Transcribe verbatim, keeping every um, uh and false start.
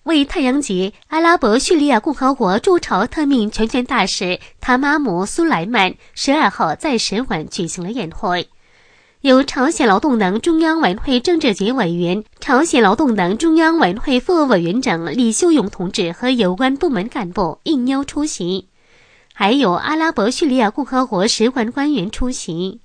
为太阳节，阿拉伯叙利亚共和国驻朝特命全权大使塔马姆苏莱曼十二号在使馆举行了宴会，由朝鲜劳动党中央委员会政治局委员、朝鲜劳动党中央委员会副委员长李秀勇同志和有关部门干部应邀出席，还有阿拉伯叙利亚共和国使馆官员出席。